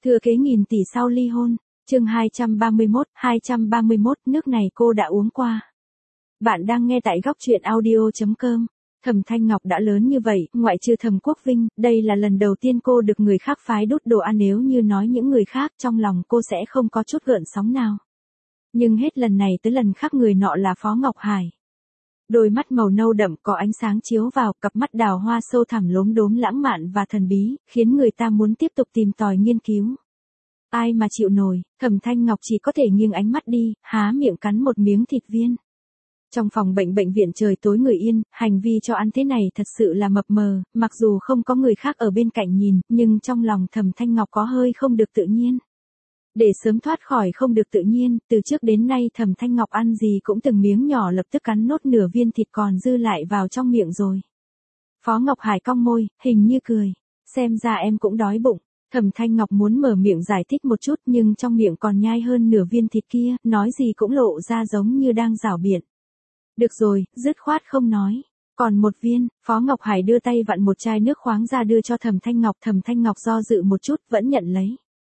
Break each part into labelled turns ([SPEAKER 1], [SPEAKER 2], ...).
[SPEAKER 1] Thừa kế nghìn tỷ sau ly hôn. Chương 231, nước này cô đã uống qua. Bạn đang nghe tại góc truyện audio.com. Thẩm Thanh Ngọc đã lớn như vậy, ngoại trừ Thẩm Quốc Vinh, đây là lần đầu tiên cô được người khác phái đút đồ ăn, nếu như nói những người khác trong lòng cô sẽ không có chút gợn sóng nào. Nhưng hết lần này tới lần khác người nọ là Phó Ngọc Hải. Đôi mắt màu nâu đậm có ánh sáng chiếu vào, cặp mắt đào hoa sâu thẳm lốm đốm lãng mạn và thần bí, khiến người ta muốn tiếp tục tìm tòi nghiên cứu. Ai mà chịu nổi, Thẩm Thanh Ngọc chỉ có thể nghiêng ánh mắt đi, há miệng cắn một miếng thịt viên. Trong phòng bệnh viện trời tối người yên, hành vi cho ăn thế này thật sự là mập mờ, mặc dù không có người khác ở bên cạnh nhìn, nhưng trong lòng Thẩm Thanh Ngọc có hơi không được tự nhiên. Để sớm thoát khỏi không được tự nhiên, từ trước đến nay Thẩm Thanh Ngọc ăn gì cũng từng miếng nhỏ lập tức cắn nốt nửa viên thịt còn dư lại vào trong miệng rồi. Phó Ngọc Hải cong môi, hình như cười. Xem ra em cũng đói bụng. Thẩm Thanh Ngọc muốn mở miệng giải thích một chút nhưng trong miệng còn nhai hơn nửa viên thịt kia, nói gì cũng lộ ra giống như đang giảo biện. Được rồi, dứt khoát không nói. Còn một viên, Phó Ngọc Hải đưa tay vặn một chai nước khoáng ra đưa cho Thẩm Thanh Ngọc do dự một chút vẫn nhận lấy.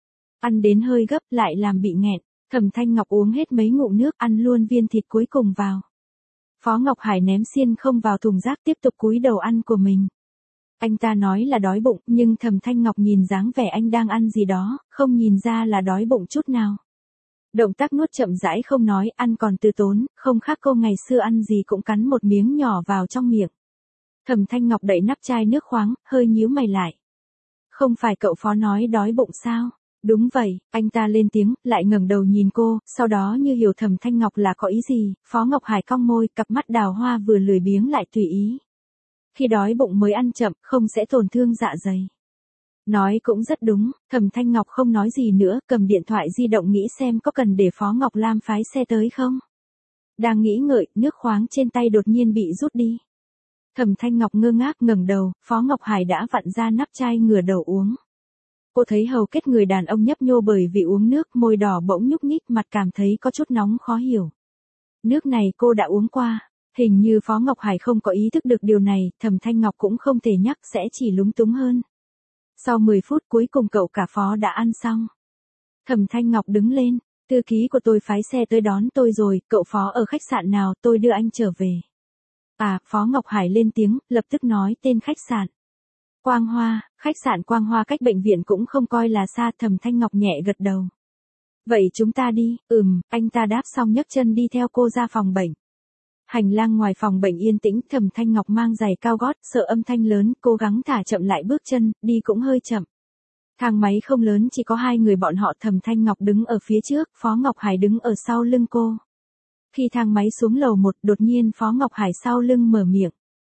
[SPEAKER 1] Ăn đến hơi gấp lại làm bị nghẹn, Thẩm Thanh Ngọc uống hết mấy ngụm nước ăn luôn viên thịt cuối cùng vào. Phó Ngọc Hải ném xiên không vào thùng rác tiếp tục cúi đầu ăn của mình. Anh ta nói là đói bụng nhưng Thẩm Thanh Ngọc nhìn dáng vẻ anh đang ăn gì đó, không nhìn ra là đói bụng chút nào. Động tác nuốt chậm rãi không nói, ăn còn từ tốn, không khác cô ngày xưa ăn gì cũng cắn một miếng nhỏ vào trong miệng. Thẩm Thanh Ngọc đậy nắp chai nước khoáng, hơi nhíu mày lại. Không phải cậu Phó nói đói bụng sao? Đúng vậy, anh ta lên tiếng, lại ngẩng đầu nhìn cô, sau đó như hiểu Thẩm Thanh Ngọc là có ý gì, Phó Ngọc Hải cong môi, cặp mắt đào hoa vừa lười biếng lại tùy ý. Khi đói bụng mới ăn chậm, không sẽ tổn thương dạ dày. Nói cũng rất đúng, Thẩm Thanh Ngọc không nói gì nữa, cầm điện thoại di động nghĩ xem có cần để Phó Ngọc Lam phái xe tới không. Đang nghĩ ngợi, nước khoáng trên tay đột nhiên bị rút đi. Thẩm Thanh Ngọc ngơ ngác ngẩng đầu, Phó Ngọc Hải đã vặn ra nắp chai ngửa đầu uống. Cô thấy hầu kết người đàn ông nhấp nhô bởi vì uống nước, môi đỏ bỗng nhúc nhích, mặt cảm thấy có chút nóng khó hiểu. Nước này cô đã uống qua. Hình như Phó Ngọc Hải không có ý thức được điều này, Thẩm Thanh Ngọc cũng không thể nhắc sẽ chỉ lúng túng hơn. Sau 10 phút cuối cùng cậu cả Phó đã ăn xong. Thẩm Thanh Ngọc đứng lên, thư ký của tôi phái xe tới đón tôi rồi, cậu Phó ở khách sạn nào, tôi đưa anh trở về. À, Phó Ngọc Hải lên tiếng, lập tức nói tên khách sạn. Quang Hoa, khách sạn Quang Hoa cách bệnh viện cũng không coi là xa, Thẩm Thanh Ngọc nhẹ gật đầu. Vậy chúng ta đi, anh ta đáp xong nhấc chân đi theo cô ra phòng bệnh. Hành lang ngoài phòng bệnh yên tĩnh, Thẩm Thanh Ngọc mang giày cao gót, sợ âm thanh lớn, cố gắng thả chậm lại bước chân, đi cũng hơi chậm. Thang máy không lớn, chỉ có 2 người bọn họ, Thẩm Thanh Ngọc đứng ở phía trước, Phó Ngọc Hải đứng ở sau lưng cô. Khi thang máy xuống lầu 1, đột nhiên Phó Ngọc Hải sau lưng mở miệng.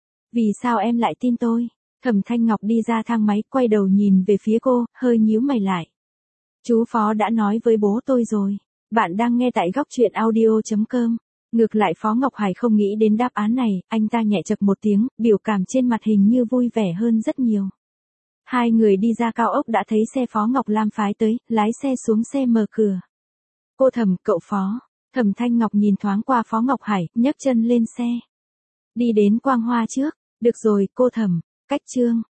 [SPEAKER 1] Vì sao em lại tin tôi? Thẩm Thanh Ngọc đi ra thang máy, quay đầu nhìn về phía cô, hơi nhíu mày lại. Chú Phó đã nói với bố tôi rồi. Bạn đang nghe tại góc truyện audio.com. Ngược lại Phó Ngọc Hải không nghĩ đến đáp án này, anh ta nhẹ chập một tiếng, biểu cảm trên mặt hình như vui vẻ hơn rất nhiều. 2 người đi ra cao ốc đã thấy xe Phó Ngọc Lam phái tới, lái xe xuống xe mở cửa. Cô Thẩm, cậu Phó. Thẩm Thanh Ngọc nhìn thoáng qua Phó Ngọc Hải, nhấc chân lên xe. Đi đến Quang Hoa trước. Được rồi, cô Thẩm. Cách chương.